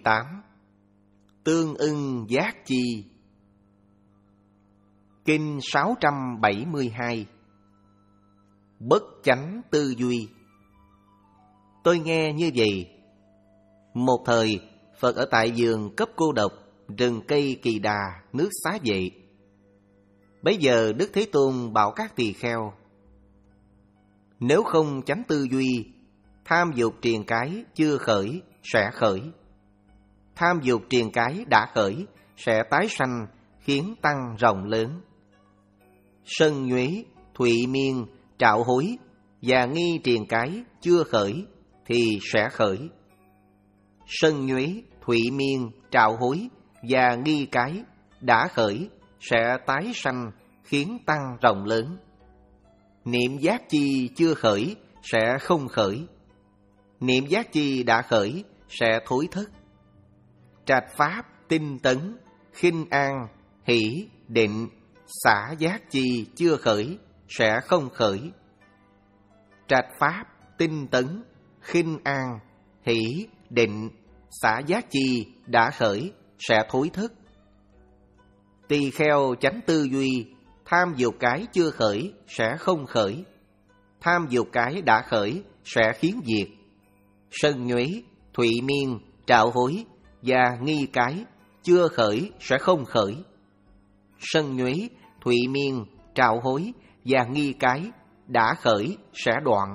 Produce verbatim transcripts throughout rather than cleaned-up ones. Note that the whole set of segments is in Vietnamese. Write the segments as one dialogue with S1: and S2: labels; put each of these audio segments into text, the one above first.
S1: tám. Tương ưng giác chi. Kinh sáu trăm bảy mươi hai. Bất chánh tư duy. Tôi nghe như vậy. Một thời, Phật ở tại vườn cấp cô độc, rừng cây Kỳ Đà, nước Xá Vệ. Bấy giờ Đức Thế Tôn bảo các tỳ kheo: nếu không chánh tư duy, tham dục triền cái chưa khởi sẽ khởi. Tham dục triền cái đã khởi sẽ tái sanh, khiến tăng rộng lớn. Sân nhuế, thụy miên, trạo hối và nghi triền cái chưa khởi thì sẽ khởi. Sân nhuế, thụy miên, trạo hối và nghi cái đã khởi sẽ tái sanh, khiến tăng rộng lớn. Niệm giác chi chưa khởi sẽ không khởi. Niệm giác chi đã khởi sẽ thối thất. Trạch pháp, tinh tấn, khinh an, hỷ, định, xả giác chi chưa khởi sẽ không khởi. Trạch pháp, tinh tấn, khinh an, hỷ, định, xả giác chi đã khởi sẽ thối thất. Tỳ kheo chánh tư duy, tham dục cái chưa khởi sẽ không khởi. Tham dục cái đã khởi sẽ khiến diệt. Sân nhuế, thụy miên, trạo hối và nghi cái chưa khởi sẽ không khởi. Sân nhuế, thụy miên, trạo hối và nghi cái đã khởi sẽ đoạn.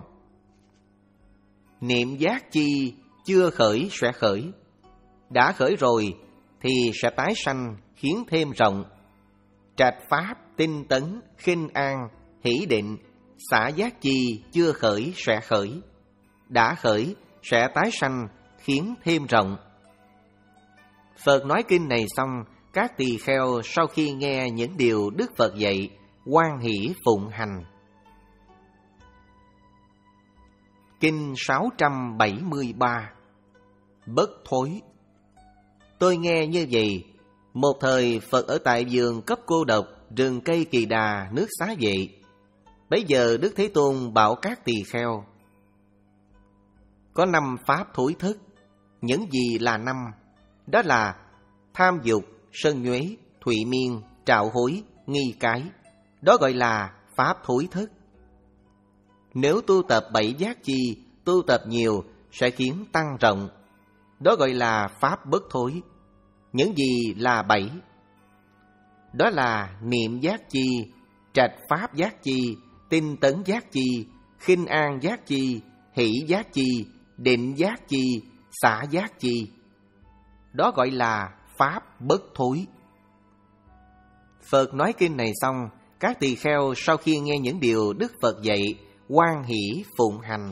S1: Niệm giác chi chưa khởi sẽ khởi. Đã khởi rồi thì sẽ tái sanh, khiến thêm rộng. Trạch pháp, tinh tấn, khinh an, hỷ định, xả giác chi chưa khởi sẽ khởi. Đã khởi sẽ tái sanh, khiến thêm rộng. Phật nói kinh này xong, các tỳ kheo sau khi nghe những điều Đức Phật dạy, hoan hỷ phụng hành. Kinh sáu trăm bảy mươi ba. Bất thối. Tôi nghe như vậy. Một thời Phật ở tại vườn cấp cô độc, rừng cây Kỳ Đà, nước Xá Vệ. Bấy giờ Đức Thế Tôn bảo các tỳ kheo: có năm pháp thối thất. Những gì là năm? Đó là tham dục, sân nhuế, thụy miên, trạo hối, nghi cái. Đó gọi là pháp thối thất. Nếu tu tập bảy giác chi, tu tập nhiều sẽ khiến tăng rộng. Đó gọi là pháp bất thối. Những gì là bảy? Đó là niệm giác chi, trạch pháp giác chi, tinh tấn giác chi, khinh an giác chi, hỷ giác chi, định giác chi, xả giác chi. Đó gọi là pháp bất thối. Phật nói kinh này xong, các tỳ kheo sau khi nghe những điều Đức Phật dạy, hoan hỷ phụng hành.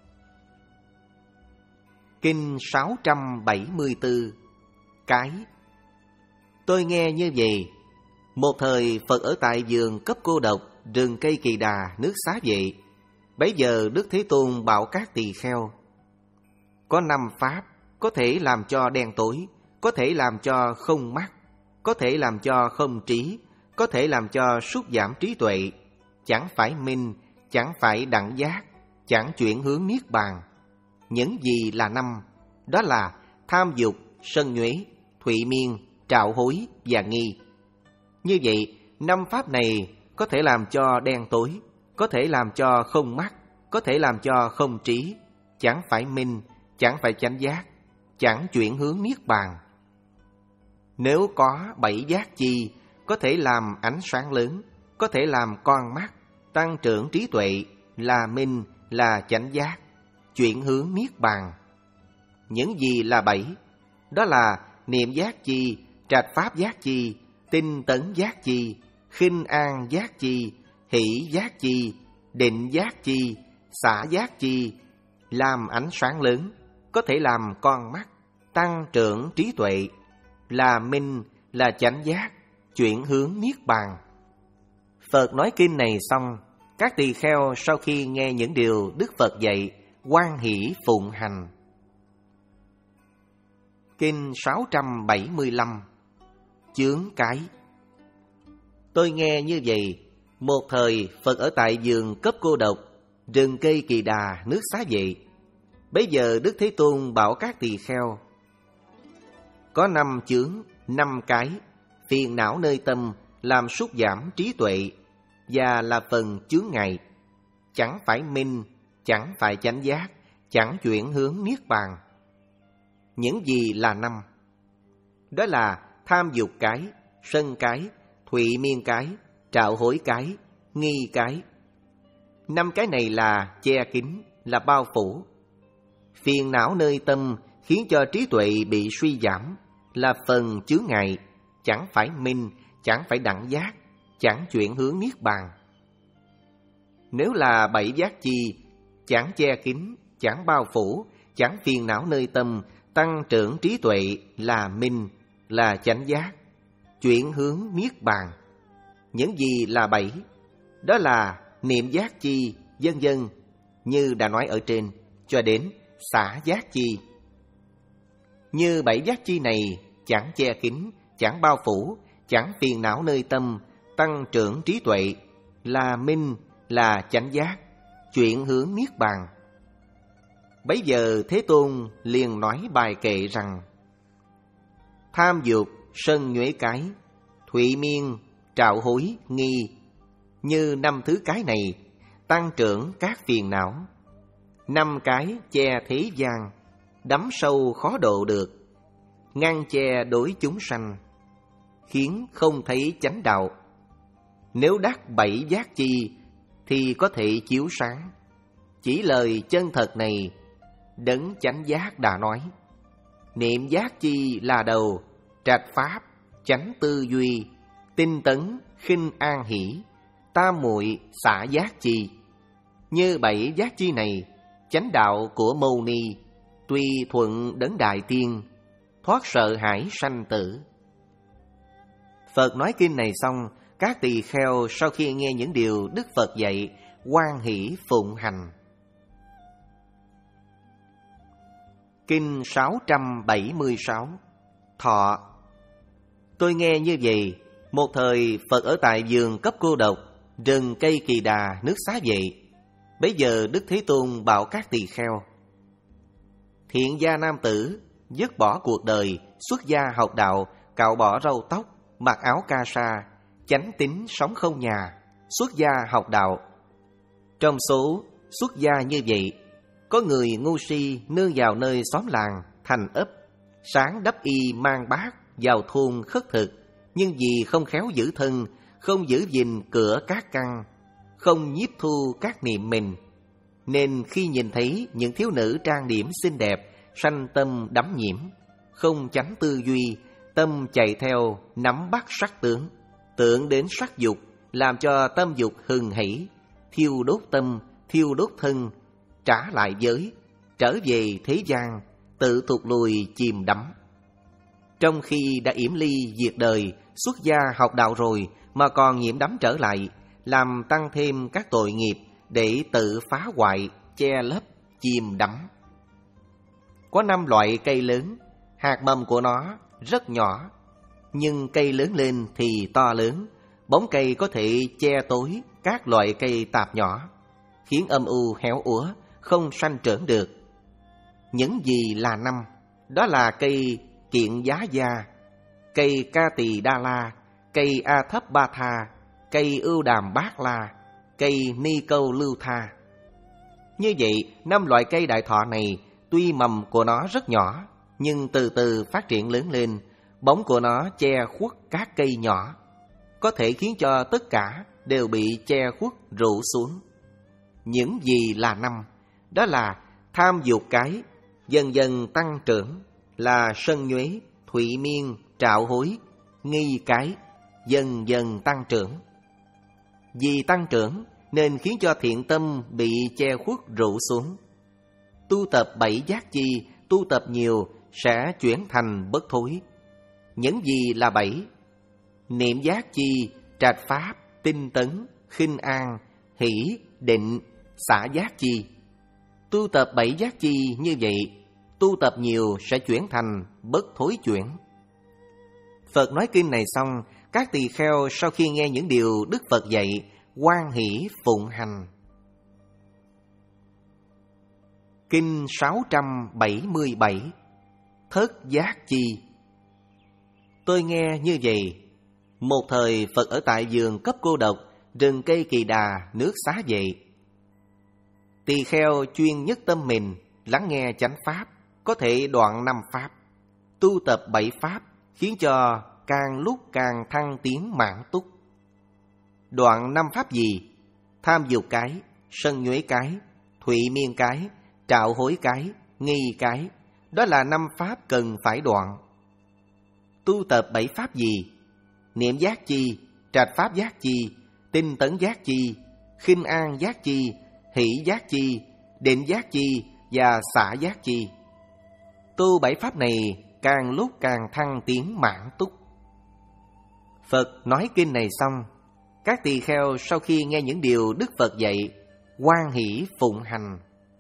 S1: Kinh sáu trăm bảy mươi tư. Cái. Tôi nghe như vậy. Một thời Phật ở tại vườn cấp cô độc, rừng cây Kỳ Đà, nước Xá Vệ. Bấy giờ Đức Thế Tôn bảo các tỳ kheo: có năm pháp có thể làm cho đen tối, có thể làm cho không mắt, có thể làm cho không trí, có thể làm cho sút giảm trí tuệ, chẳng phải minh, chẳng phải đẳng giác, chẳng chuyển hướng niết bàn. Những gì là năm? Đó là tham dục, sân nhuế, thụy miên, trạo hối và nghi. Như vậy, năm pháp này có thể làm cho đen tối, có thể làm cho không mắt, có thể làm cho không trí, chẳng phải minh, chẳng phải chánh giác, chẳng chuyển hướng niết bàn. Nếu có bảy giác chi, có thể làm ánh sáng lớn, có thể làm con mắt, tăng trưởng trí tuệ, là minh, là chánh giác, chuyển hướng niết bàn. Những gì là bảy? Đó là niệm giác chi, trạch pháp giác chi, tinh tấn giác chi, khinh an giác chi, hỷ giác chi, định giác chi, xả giác chi, làm ánh sáng lớn, có thể làm con mắt, tăng trưởng trí tuệ, là minh, là chánh giác, chuyển hướng niết bàn. Phật nói kinh này xong, các tỳ kheo sau khi nghe những điều Đức Phật dạy, hoan hỷ phụng hành. Kinh sáu trăm bảy mươi lăm. Chướng cái. Tôi nghe như vậy. Một thời Phật ở tại vườn cấp cô độc, rừng cây Kỳ Đà, nước Xá Vệ. Bấy giờ Đức Thế Tôn bảo các tỳ kheo: có năm chướng, năm cái, phiền não nơi tâm làm sút giảm trí tuệ và là phần chướng ngại, chẳng phải minh, chẳng phải chánh giác, chẳng chuyển hướng niết bàn. Những gì là năm? Đó là tham dục cái, sân cái, thụy miên cái, trạo hối cái, nghi cái. Năm cái này là che kín, là bao phủ. Phiền não nơi tâm khiến cho trí tuệ bị suy giảm, là phần chướng ngại, chẳng phải minh, chẳng phải đẳng giác, chẳng chuyển hướng niết bàn. Nếu là bảy giác chi, chẳng che kín, chẳng bao phủ, chẳng phiền não nơi tâm, tăng trưởng trí tuệ là minh, là chánh giác, chuyển hướng niết bàn. Những gì là bảy? Đó là niệm giác chi, vân vân, như đã nói ở trên, cho đến xả giác chi. Như bảy giác chi này chẳng che kín, chẳng bao phủ, chẳng phiền não nơi tâm, tăng trưởng trí tuệ là minh, là chánh giác, chuyển hướng niết bàn. Bấy giờ Thế Tôn liền nói bài kệ rằng: tham dục, sân nhuế cái, thụy miên, trạo hối, nghi, như năm thứ cái này tăng trưởng các phiền não. Năm cái che thế gian, đắm sâu khó độ được, ngăn che đối chúng sanh, khiến không thấy chánh đạo. Nếu đắc bảy giác chi thì có thể chiếu sáng. Chỉ lời chân thật này đấng chánh giác đã nói. Niệm giác chi là đầu, trạch pháp, chánh tư duy, tinh tấn, khinh an hỷ, tam muội xả giác chi. Như bảy giác chi này, chánh đạo của Mâu Ni, tuy thuận đấng đại tiên, thoát sợ hãi sanh tử. Phật nói kinh này xong, các tỳ kheo sau khi nghe những điều Đức Phật dạy, hoan hỷ phụng hành. Kinh sáu trăm bảy mươi sáu. Thọ. Tôi nghe như vậy, một thời Phật ở tại vườn Cấp Cô Độc, rừng cây Kỳ Đà, nước Xá Vệ. Bấy giờ Đức Thế Tôn bảo các tỳ kheo: thiện gia nam tử, dứt bỏ cuộc đời, xuất gia học đạo, cạo bỏ râu tóc, mặc áo ca sa, chánh tín sống không nhà, xuất gia học đạo. Trong số xuất gia như vậy, có người ngu si nương vào nơi xóm làng, thành ấp, sáng đắp y mang bát vào thôn khất thực, nhưng vì không khéo giữ thân, không giữ gìn cửa các căn, không nhiếp thu các niệm mình, nên khi nhìn thấy những thiếu nữ trang điểm xinh đẹp, sanh tâm đắm nhiễm, không chánh tư duy, tâm chạy theo nắm bắt sắc tướng, tưởng đến sắc dục, làm cho tâm dục hừng hỉ, thiêu đốt tâm, thiêu đốt thân, trả lại giới, trở về thế gian, tự thụt lùi chìm đắm. Trong khi đã yểm ly diệt đời, xuất gia học đạo rồi mà còn nhiễm đắm trở lại, làm tăng thêm các tội nghiệp để tự phá hoại, che lấp, chìm đắm. Có năm loại cây lớn, hạt mầm của nó rất nhỏ, nhưng cây lớn lên thì to lớn, bóng cây có thể che tối các loại cây tạp nhỏ, khiến âm u héo úa, không sanh trưởng được. Những gì là năm? Đó là cây Kiện Giá Gia, cây Ca Tỳ Đa La, cây A Thấp Ba Tha, cây Ưu Đàm Bát La, cây Ni Câu Lưu Tha. Như vậy, năm loại cây đại thọ này, tuy mầm của nó rất nhỏ, nhưng từ từ phát triển lớn lên, bóng của nó che khuất các cây nhỏ, có thể khiến cho tất cả đều bị che khuất rủ xuống. Những gì là năm? Đó là tham dục cái, dần dần tăng trưởng, là sân nhuế, thụy miên, trạo hối, nghi cái, dần dần tăng trưởng. Vì tăng trưởng nên khiến cho thiện tâm bị che khuất rủ xuống. Tu tập bảy giác chi, tu tập nhiều sẽ chuyển thành bất thối. Những gì là bảy? Niệm giác chi, trạch pháp, tinh tấn, khinh an, hỷ, định, xả giác chi. Tu tập bảy giác chi như vậy, tu tập nhiều sẽ chuyển thành bất thối chuyển. Phật nói kinh này xong, các tỳ kheo sau khi nghe những điều Đức Phật dạy, hoan hỷ phụng hành. Kinh sáu trăm bảy mươi bảy. Thất giác chi. Tôi nghe như vậy. Một thời Phật ở tại vườn cấp cô độc, rừng cây kỳ đà, nước xá vậy. Tỳ kheo chuyên nhất tâm mình, lắng nghe chánh pháp, có thể đoạn năm pháp, tu tập bảy pháp, khiến cho càng lúc càng thăng tiến mãn túc. Đoạn năm pháp gì? Tham dục cái, sân nhuế cái, thụy miên cái, trạo hối cái, nghi cái. Đó là năm pháp cần phải đoạn. Tu tập bảy pháp gì? Niệm giác chi, trạch pháp giác chi, tinh tấn giác chi, khinh an giác chi, hỷ giác chi, định giác chi và xả giác chi. Tu bảy pháp này càng lúc càng thăng tiến mãn túc. Phật nói kinh này xong, các tỳ kheo sau khi nghe những điều Đức Phật dạy, hoan hỷ phụng hành.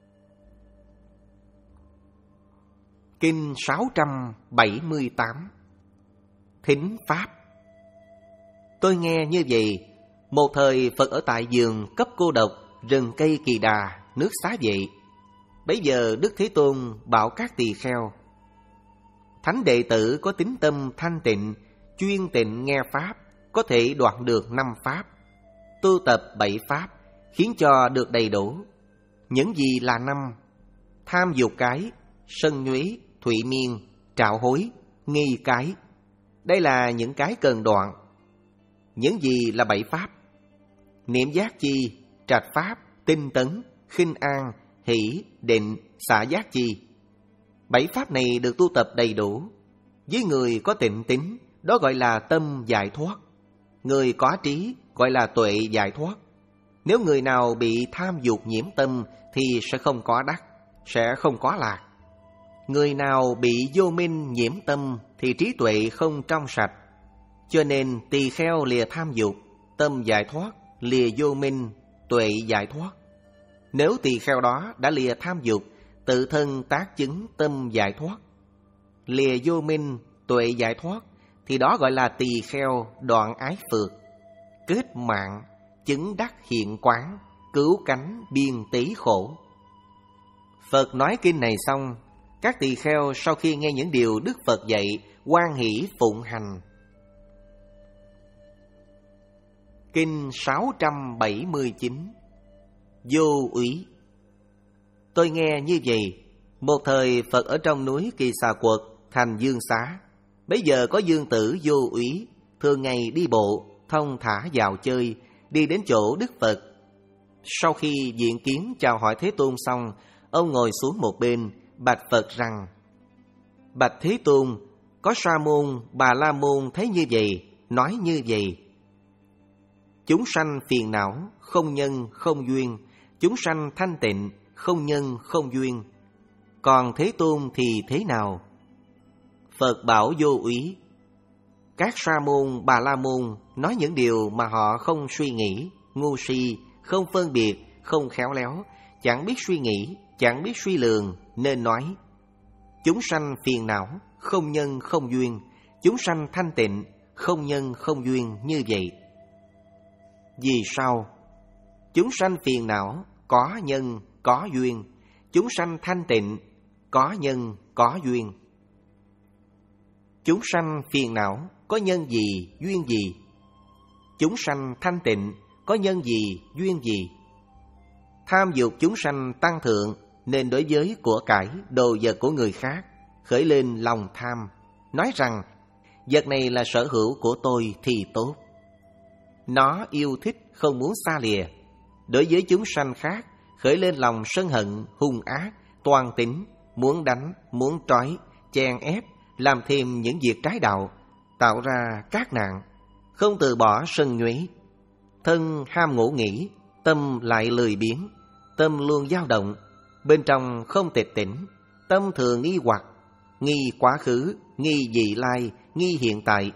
S1: Kinh sáu trăm bảy mươi tám. Thính Pháp. Tôi nghe như vậy. Một thời Phật ở tại vườn cấp cô độc, rừng cây kỳ đà, nước xá vậy. Bấy giờ Đức Thế Tôn bảo các tỳ kheo: thánh đệ tử có tín tâm thanh tịnh, chuyên tịnh nghe pháp, có thể đoạn được năm pháp, tu tập bảy pháp, khiến cho được đầy đủ. Những gì là năm? Tham dục cái, sân nhuế, thụy miên, trạo hối, nghi cái. Đây là những cái cần đoạn. Những gì là bảy pháp? Niệm giác chi, trạch pháp, tinh tấn, khinh an, hỷ, định, xả giác chi. Bảy pháp này được tu tập đầy đủ. Với người có tịnh tín, đó gọi là tâm giải thoát. Người có trí gọi là tuệ giải thoát. Nếu người nào bị tham dục nhiễm tâm thì sẽ không có đắc, sẽ không có lạc. Người nào bị vô minh nhiễm tâm thì trí tuệ không trong sạch. Cho nên tỳ kheo lìa tham dục, tâm giải thoát, lìa vô minh, tuệ giải thoát. Nếu tỳ kheo đó đã lìa tham dục, tự thân tác chứng tâm giải thoát, lìa vô minh, tuệ giải thoát, thì đó gọi là tỳ kheo đoạn ái phược, kết mạng, chứng đắc hiện quán, cứu cánh biên tí khổ. Phật nói kinh này xong, các tỳ kheo sau khi nghe những điều Đức Phật dạy, hoan hỷ phụng hành. Kinh sáu trăm bảy mươi chín. Vô úy. Tôi nghe như vậy. Một thời Phật ở trong núi Kỳ Xà Quật, thành Dương Xá. Bấy giờ có dương tử Vô Úy, thường ngày đi bộ, thông thả vào chơi, đi đến chỗ Đức Phật. Sau khi diện kiến chào hỏi Thế Tôn xong, ông ngồi xuống một bên, bạch Phật rằng: bạch Thế Tôn, có Sa môn, Bà La môn thấy như vậy, nói như vậy: chúng sanh phiền não, không nhân, không duyên. Chúng sanh thanh tịnh, không nhân, không duyên. Còn Thế Tôn thì thế nào? Phật bảo Vô Úy: các Sa môn, Bà La môn nói những điều mà họ không suy nghĩ, ngu si, không phân biệt, không khéo léo, chẳng biết suy nghĩ, chẳng biết suy lường, nên nói: chúng sanh phiền não, không nhân, không duyên. Chúng sanh thanh tịnh, không nhân, không duyên như vậy. Vì sao? Chúng sanh phiền não, có nhân, có duyên. Chúng sanh thanh tịnh, có nhân, có duyên. Chúng sanh phiền não, có nhân gì, duyên gì? Chúng sanh thanh tịnh, có nhân gì, duyên gì? Tham dục chúng sanh tăng thượng, nên đối với của cải, đồ vật của người khác khởi lên lòng tham, nói rằng: vật này là sở hữu của tôi thì tốt. Nó yêu thích, không muốn xa lìa. Đối với chúng sanh khác khởi lên lòng sân hận, hung ác, toan tính, muốn đánh, muốn trói, chèn ép, làm thêm những việc trái đạo, tạo ra các nạn, không từ bỏ sân nhuế. Thân ham ngủ nghỉ, tâm lại lười biếng, tâm luôn dao động, bên trong không tịch tỉnh, tâm thường nghi hoặc, nghi quá khứ, nghi vị lai, nghi hiện tại.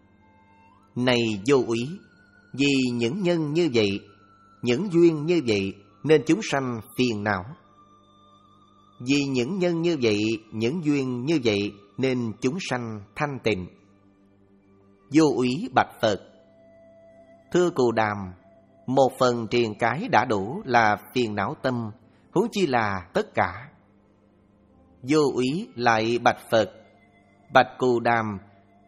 S1: Này Vô Úy, vì những nhân như vậy, những duyên như vậy, nên chúng sanh phiền não. Vì những nhân như vậy, những duyên như vậy, nên chúng sanh thanh tịnh. Vô Úy bạch Phật: thưa Cù Đàm, một phần triền cái đã đủ là phiền não tâm, huống chi là tất cả. Vô Úy lại bạch Phật: bạch Cù Đàm,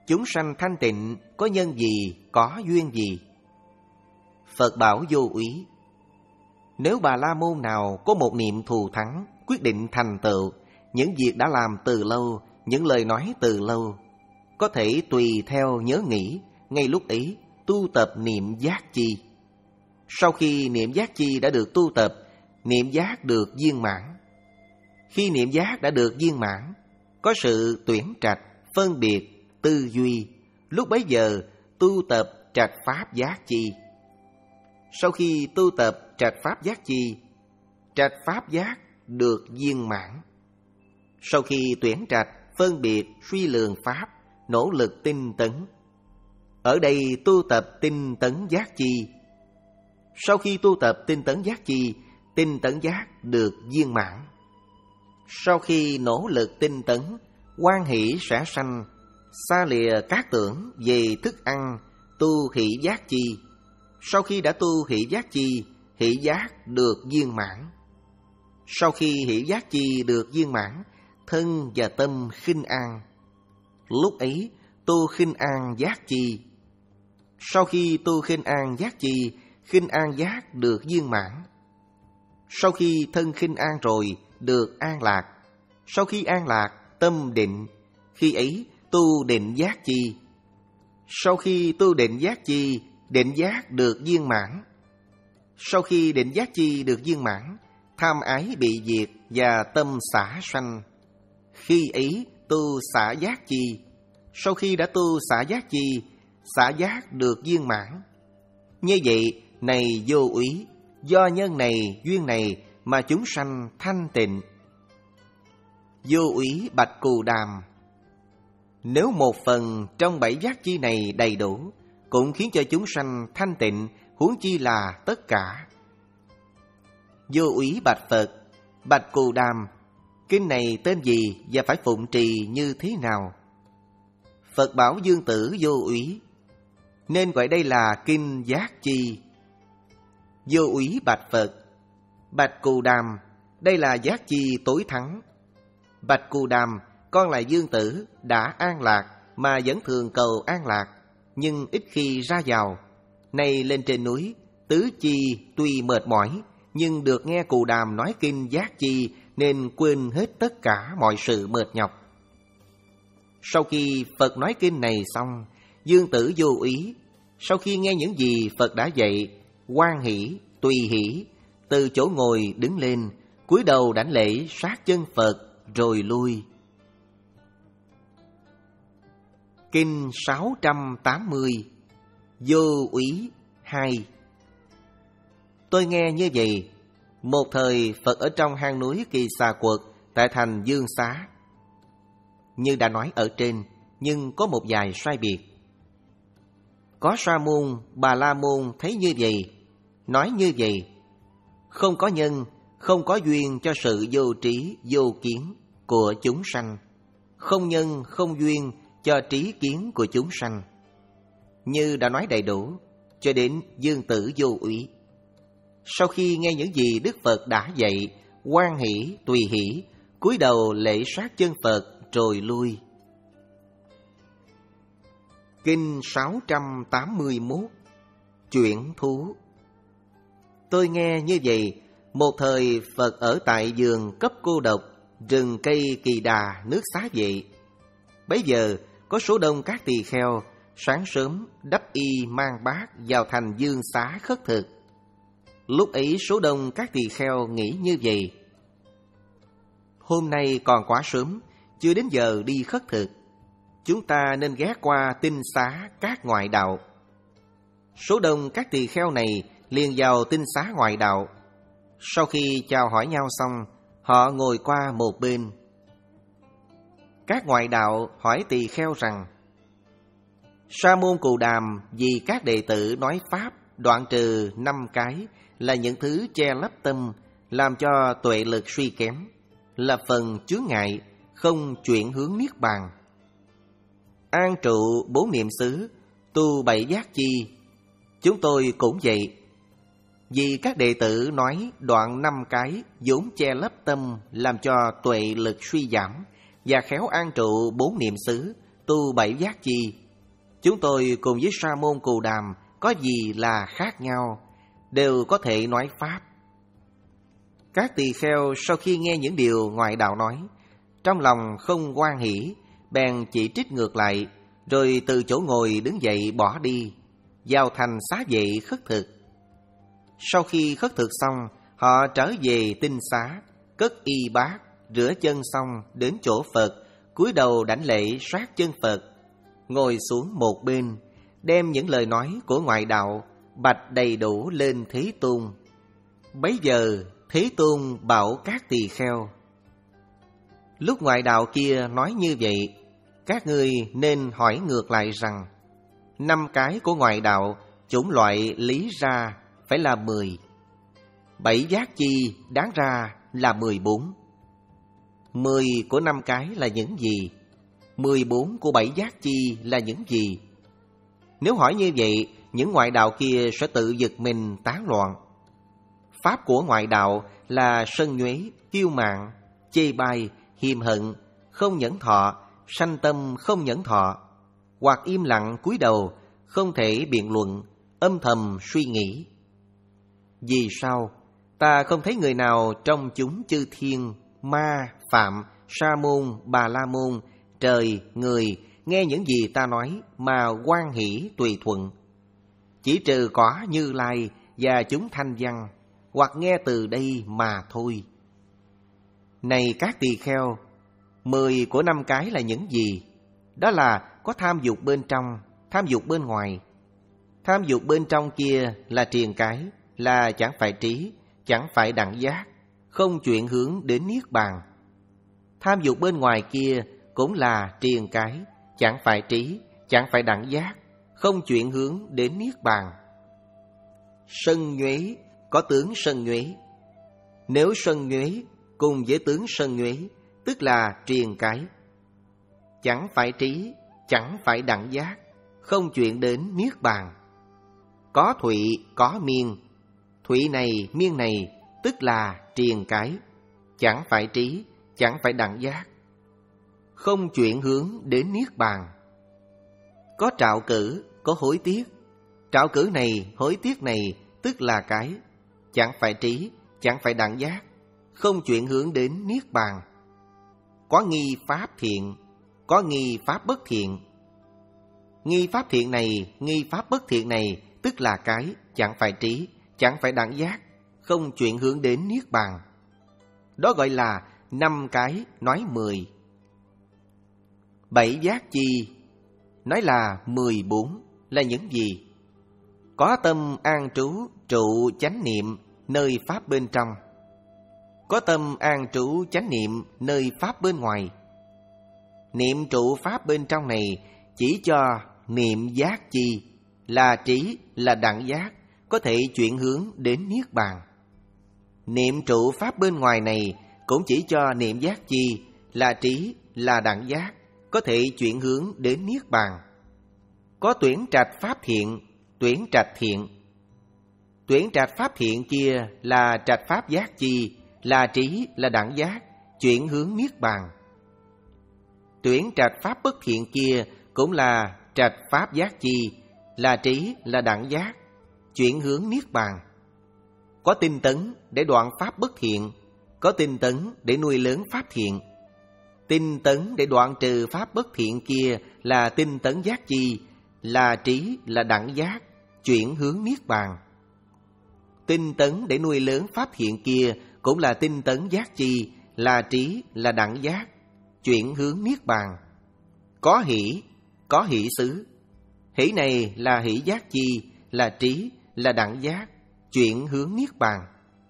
S1: chúng sanh thanh tịnh có nhân gì, có duyên gì? Phật bảo Vô Úy: nếu Bà La Môn nào có một niệm thù thắng, quyết định thành tựu, những việc đã làm từ lâu, những lời nói từ lâu, có thể tùy theo nhớ nghĩ, ngay lúc ấy tu tập niệm giác chi. Sau khi niệm giác chi đã được tu tập, niệm giác được viên mãn. Khi niệm giác đã được viên mãn, có sự tuyển trạch, phân biệt, tư duy, lúc bấy giờ tu tập trạch pháp giác chi. Sau khi tu tập trạch pháp giác chi, trạch pháp giác được viên mãn. Sau khi tuyển trạch, phân biệt, suy lường pháp, nỗ lực tinh tấn. Ở đây tu tập tinh tấn giác chi. Sau khi tu tập tinh tấn giác chi, tinh tấn giác được viên mãn. Sau khi nỗ lực tinh tấn, hoan hỷ sẽ sanh, xa lìa các tưởng về thức ăn, tu hỷ giác chi. Sau khi đã tu hỷ giác chi, hỷ giác được viên mãn. Sau khi hỷ giác chi được viên mãn, thân và tâm khinh an. Lúc ấy tu khinh an giác chi. Sau khi tu khinh an giác chi, khinh an giác được viên mãn. Sau khi thân khinh an rồi, được an lạc. Sau khi an lạc, tâm định. Khi ấy tu định giác chi. Sau khi tu định giác chi, định giác được viên mãn. Sau khi định giác chi được viên mãn, tham ái bị diệt và tâm xả sanh. Khi ấy tu xả giác chi. Sau khi đã tu xả giác chi, xả giác được viên mãn. Như vậy, này Vô Úy, do nhân này, duyên này mà chúng sanh thanh tịnh. Vô Úy bạch Cù Đàm: nếu một phần trong bảy giác chi này đầy đủ, cũng khiến cho chúng sanh thanh tịnh, huống chi là tất cả. Vô Úy bạch Phật: bạch Cù Đàm, kinh này tên gì và phải phụng trì như thế nào? Phật bảo Dương Tử Vô Úy: nên gọi đây là kinh giác chi. Vô Úy bạch Phật: bạch Cù Đàm, đây là giác chi tối thắng. Bạch Cù Đàm, con là Dương Tử, đã an lạc mà vẫn thường cầu an lạc, nhưng ít khi ra vào. Nay lên trên núi, tứ chi tuy mệt mỏi, nhưng được nghe Cù Đàm nói kinh giác chi nên quên hết tất cả mọi sự mệt nhọc. Sau khi Phật nói kinh này xong, Dương Tử Vô Úy sau khi nghe những gì Phật đã dạy, hoan hỷ, tùy hỷ, từ chỗ ngồi đứng lên, cúi đầu đảnh lễ sát chân Phật rồi lui. Kinh sáu trăm tám mươi. Vô Úy hai. Tôi nghe như vậy. Một thời Phật ở trong hang núi Kỳ Xà Quật tại thành Dương Xá. Như đã nói ở trên, nhưng có một vài sai biệt. Có Sa Môn, Bà La Môn thấy như vậy, nói như vậy: không có nhân, không có duyên cho sự vô trí, vô kiến của chúng sanh. Không nhân, không duyên cho trí kiến của chúng sanh. Như đã nói đầy đủ, cho đến Dương Tử Vô Úy. Sau khi nghe những gì Đức Phật đã dạy, hoan hỷ, tùy hỷ, cúi đầu lễ sát chân Phật rồi lui. Kinh sáu trăm tám mươi mốt. Chuyển thú. Tôi nghe như vậy. Một thời Phật ở tại vườn cấp cô độc, rừng cây Kỳ Đà, nước Xá Vệ. Bấy giờ có số đông các tỳ kheo sáng sớm đắp y mang bát vào thành Dương Xá khất thực. Lúc ấy số đông các tỳ kheo nghĩ như vậy: hôm nay còn quá sớm, chưa đến giờ đi khất thực, chúng ta nên ghé qua tinh xá các ngoại đạo. Số đông các tỳ kheo này liền vào tinh xá ngoại đạo. Sau khi chào hỏi nhau xong, họ ngồi qua một bên. Các ngoại đạo hỏi tỳ kheo rằng: Sa môn Cù Đàm vì các đệ tử nói pháp đoạn trừ năm cái là những thứ che lấp tâm, làm cho tuệ lực suy kém, là phần chướng ngại, không chuyển hướng niết bàn. An trụ bốn niệm xứ, tu bảy giác chi, chúng tôi cũng vậy. Vì các đệ tử nói đoạn năm cái vốn che lấp tâm, làm cho tuệ lực suy giảm, và khéo an trụ bốn niệm xứ, tu bảy giác chi, Chúng tôi cùng với Sa môn Cù Đàm có gì là khác nhau, đều có thể nói Pháp. Các tỳ kheo sau khi nghe những điều ngoại đạo nói, trong lòng không hoan hỷ, bèn chỉ trích ngược lại, rồi từ chỗ ngồi đứng dậy bỏ đi, vào thành xá vệ khất thực. Sau khi khất thực xong, họ trở về tinh xá, cất y bát, rửa chân xong đến chỗ Phật, cúi đầu đảnh lễ sát chân Phật, ngồi xuống một bên, đem những lời nói của ngoại đạo bạch đầy đủ lên Thế Tôn. Bấy giờ Thế Tôn bảo các tỳ kheo: lúc ngoại đạo kia nói như vậy, các ngươi nên hỏi ngược lại rằng, năm cái của ngoại đạo chủng loại lý ra phải là mười, bảy giác chi đáng ra là mười bốn. Mười của năm cái là những gì? Mười bốn của bảy giác chi là những gì? Nếu hỏi như vậy, những ngoại đạo kia sẽ tự giật mình tán loạn. Pháp của ngoại đạo là sân nhuế, kiêu mạn, chê bai, hiềm hận, không nhẫn thọ, sanh tâm không nhẫn thọ, hoặc im lặng cúi đầu, không thể biện luận, âm thầm suy nghĩ. Vì sao ta không thấy người nào trong chúng chư thiên, ma, phạm, sa môn, bà la môn, trời, người nghe những gì ta nói mà hoan hỷ tùy thuận? Chỉ trừ có Như Lai và chúng thanh văn, hoặc nghe từ đây mà thôi. Này các tỳ kheo, mười của năm cái là những gì? Đó là có tham dục bên trong, tham dục bên ngoài. Tham dục bên trong kia là triền cái, là chẳng phải trí, chẳng phải đẳng giác, không chuyển hướng đến niết bàn. Tham dục bên ngoài kia cũng là triền cái, chẳng phải trí, chẳng phải đẳng giác, không chuyển hướng đến niết bàn. Sân nhuế có tướng sân nhuế. Nếu sân nhuế cùng với tướng sân nhuế, tức là triền cái, chẳng phải trí, chẳng phải đẳng giác, không chuyển đến niết bàn. Có thụy, có miên. Thụy này, miên này, tức là triền cái, chẳng phải trí, chẳng phải đẳng giác, không chuyển hướng đến niết bàn. Có trạo cử, có hối tiếc. Trạo cử này, hối tiếc này, tức là cái, chẳng phải trí, chẳng phải đẳng giác, không chuyển hướng đến niết bàn. Có nghi pháp thiện, có nghi pháp bất thiện. Nghi pháp thiện này, nghi pháp bất thiện này, tức là cái, chẳng phải trí, chẳng phải đẳng giác, không chuyển hướng đến niết bàn. Đó gọi là năm cái nói mười. Bảy giác chi nói là mười bốn là những gì? Có tâm an trú, trụ chánh niệm nơi pháp bên trong. Có tâm an trú chánh niệm nơi pháp bên ngoài. Niệm trụ pháp bên trong này chỉ cho niệm giác chi, là trí, là đẳng giác, có thể chuyển hướng đến niết bàn. Niệm trụ pháp bên ngoài này cũng chỉ cho niệm giác chi, là trí, là đẳng giác, có thể chuyển hướng đến niết bàn. Có tuyển trạch pháp thiện, tuyển trạch thiện. Tuyển trạch pháp thiện kia là trạch pháp giác chi, là trí, là đẳng giác, chuyển hướng niết bàn. Tuyển trạch pháp bất thiện kia cũng là trạch pháp giác chi, là trí, là đẳng giác, chuyển hướng niết bàn. Có tinh tấn để đoạn pháp bất thiện, có tinh tấn để nuôi lớn pháp thiện. Tinh tấn để đoạn trừ pháp bất thiện kia là tinh tấn giác chi, là trí, là đẳng giác, chuyển hướng niết bàn. Tinh tấn để nuôi lớn pháp thiện kia cũng là tinh tấn giác chi, là trí, là đẳng giác, chuyển hướng niết bàn. Có hỷ, có hỷ xứ. Hỷ này là hỷ giác chi, là trí, là đẳng giác, chuyển hướng niết bàn.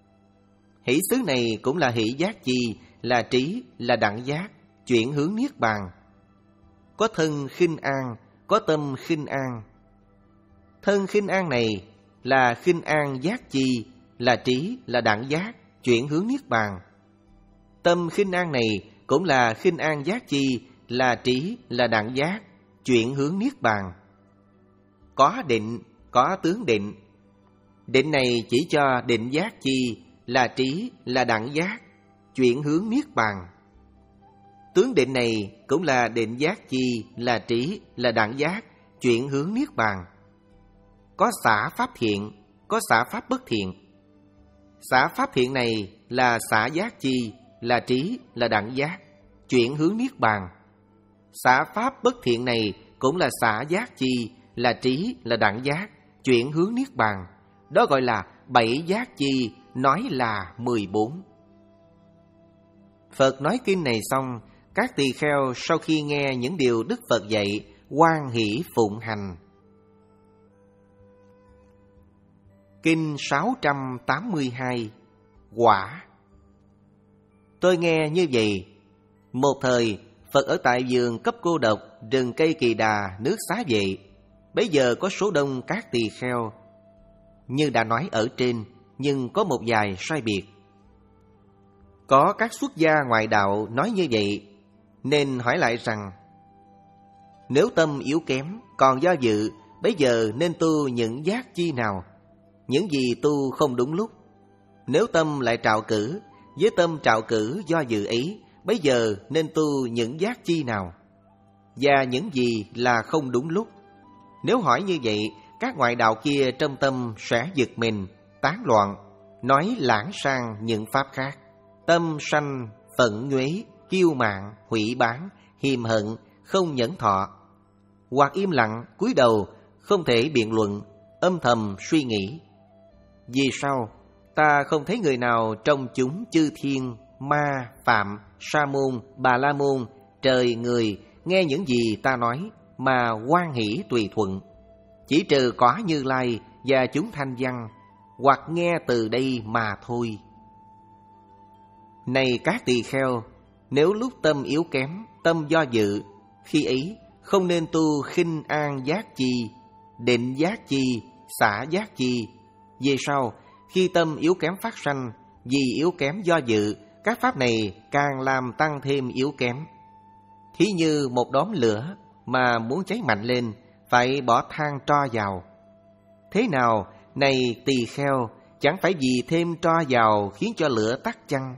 S1: Hỷ xứ này cũng là hỷ giác chi, là trí, là đẳng giác, chuyển hướng niết bàn. Có thân khinh an, có tâm khinh an. Thân khinh an này là khinh an giác chi, là trí, là đẳng giác, chuyển hướng niết bàn. Tâm khinh an này cũng là khinh an giác chi, là trí, là đẳng giác, chuyển hướng niết bàn. Có định, có tướng định. Định này chỉ cho định giác chi, là trí, là đẳng giác, chuyển hướng niết bàn. Tướng định này cũng là định giác chi, là trí, là đẳng giác, chuyển hướng niết bàn. Có xả pháp thiện, có xả pháp bất thiện. Xả pháp thiện này là xả giác chi, là trí, là đẳng giác, chuyển hướng niết bàn. Xả pháp bất thiện này cũng là xả giác chi, là trí, là đẳng giác, chuyển hướng niết bàn. Đó gọi là bảy giác chi, nói là mười bốn. Phật nói kinh này xong, các tỳ kheo sau khi nghe những điều Đức Phật dạy, hoan hỷ phụng hành. Kinh sáu trăm tám mươi hai. Quả. Tôi nghe như vậy. Một thời, Phật ở tại vườn cấp cô độc, rừng cây Kỳ Đà, nước Xá Vệ. Bấy giờ có số đông các tỳ kheo. Như đã nói ở trên, nhưng có một vài sai biệt. Có các xuất gia ngoại đạo nói như vậy, nên hỏi lại rằng: nếu tâm yếu kém, còn do dự, bấy giờ nên tu những giác chi nào? Những gì tu không đúng lúc. Nếu tâm lại trạo cử, với tâm trạo cử do dự ấy, bấy giờ nên tu những giác chi nào? Và những gì là không đúng lúc? Nếu hỏi như vậy, các ngoại đạo kia trong tâm sẽ giật mình, tán loạn, nói lãng sang những pháp khác. Tâm sanh, phẫn nhuế, kiêu mạn, hủy bán, hiềm hận, không nhẫn thọ. Hoặc im lặng, cúi đầu, không thể biện luận, âm thầm suy nghĩ. Vì sao? Ta không thấy người nào trong chúng chư thiên, ma, phạm, sa môn, bà la môn, trời, người nghe những gì ta nói mà hoan hỷ tùy thuận. Chỉ trừ có Như Lai và chúng thanh văn, hoặc nghe từ đây mà thôi. Này các tỳ kheo, nếu lúc tâm yếu kém, tâm do dự, khi ấy không nên tu khinh an giác chi, định giác chi, xả giác chi. Vì sao? Khi tâm yếu kém phát sanh, vì yếu kém do dự, các pháp này càng làm tăng thêm yếu kém. Thí như một đốm lửa mà muốn cháy mạnh lên, phải bỏ than tro vào. Thế nào, này tỳ kheo, chẳng phải vì thêm tro vào khiến cho lửa tắt chăng?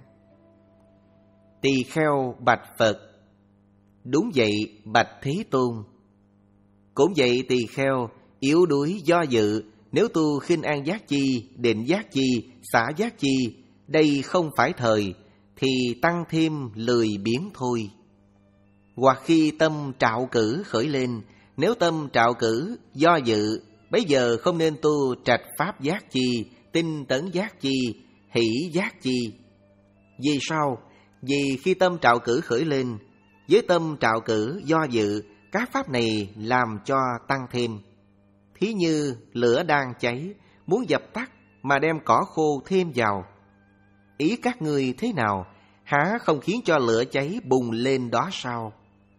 S1: Tỳ kheo bạch Phật: đúng vậy bạch Thế Tôn. Cũng vậy tỳ kheo, yếu đuối do dự, nếu tu khinh an giác chi, định giác chi, xả giác chi, đây không phải thời, thì tăng thêm lười biếng thôi. Hoặc khi tâm trạo cử khởi lên, nếu tâm trạo cử do dự, bấy giờ không nên tu trạch pháp giác chi, tinh tấn giác chi, hỷ giác chi. Vì sao? Vì khi tâm trạo cử khởi lên, với tâm trạo cử do dự, các pháp này làm cho tăng thêm. Thí như lửa đang cháy, muốn dập tắt mà đem cỏ khô thêm vào. Ý các ngươi thế nào? Há không khiến cho lửa cháy bùng lên đó sao?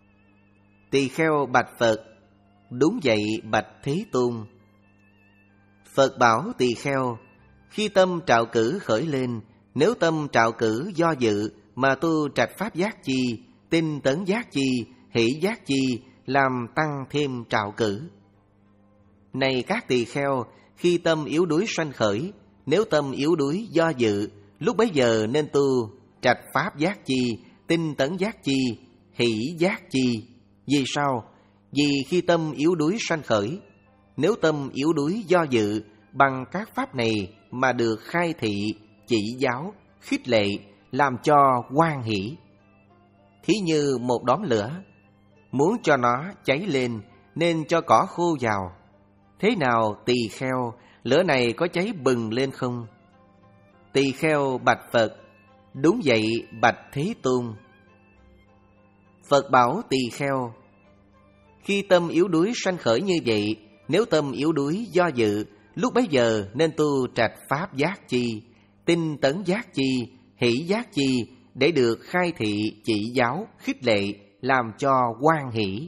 S1: Tỳ kheo bạch Phật: đúng vậy bạch Thế Tôn. Phật bảo tỳ kheo: khi tâm trạo cử khởi lên, nếu tâm trạo cử do dự mà tu trạch pháp giác chi, tinh tấn giác chi, hỷ giác chi, làm tăng thêm trạo cử. Này các tỳ kheo, khi tâm yếu đuối sanh khởi, nếu tâm yếu đuối do dự, lúc bấy giờ nên tu trạch pháp giác chi, tinh tấn giác chi, hỷ giác chi. Vì sao? Vì khi tâm yếu đuối sanh khởi, nếu tâm yếu đuối do dự, bằng các pháp này mà được khai thị, chỉ giáo, khích lệ, làm cho hoan hỷ. Thí như một đốm lửa, muốn cho nó cháy lên nên cho cỏ khô vào. Thế nào tỳ kheo, lửa này có cháy bừng lên không? Tỳ kheo bạch Phật: đúng vậy bạch Thế Tôn. Phật bảo tỳ kheo: khi tâm yếu đuối sanh khởi như vậy, nếu tâm yếu đuối do dự, lúc bấy giờ nên tu trạch pháp giác chi, tinh tấn giác chi, hỷ giác chi, để được khai thị, chỉ giáo, khích lệ, làm cho hoan hỷ.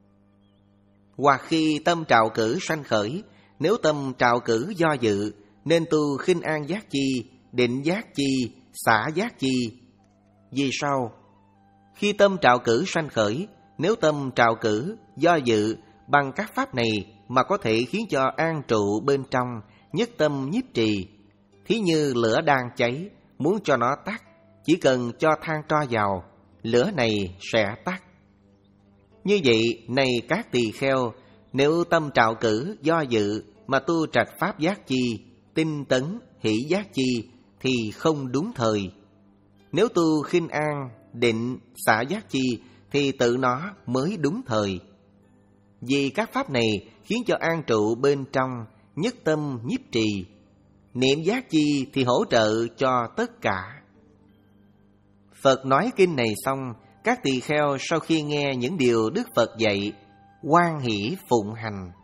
S1: Hoặc khi tâm trạo cử sanh khởi, nếu tâm trạo cử do dự, nên tu khinh an giác chi, định giác chi, xả giác chi. Vì sao? Khi tâm trạo cử sanh khởi, nếu tâm trạo cử do dự, bằng các pháp này mà có thể khiến cho an trụ bên trong, nhất tâm nhiếp trì. Thí như lửa đang cháy, muốn cho nó tắt, chỉ cần cho than tro vào, lửa này sẽ tắt. Như vậy, này các tỳ kheo, Nếu tâm trạo cử, do dự mà tu trạch pháp giác chi, tinh tấn, hỷ giác chi thì không đúng thời. Nếu tu khinh an, định, xả giác chi thì tự nó mới đúng thời. Vì các pháp này khiến cho an trụ bên trong, nhất tâm nhiếp trì. Niệm giác chi thì hỗ trợ cho tất cả. Phật nói kinh này xong, các tỳ kheo sau khi nghe những điều Đức Phật dạy, hoan hỷ phụng hành.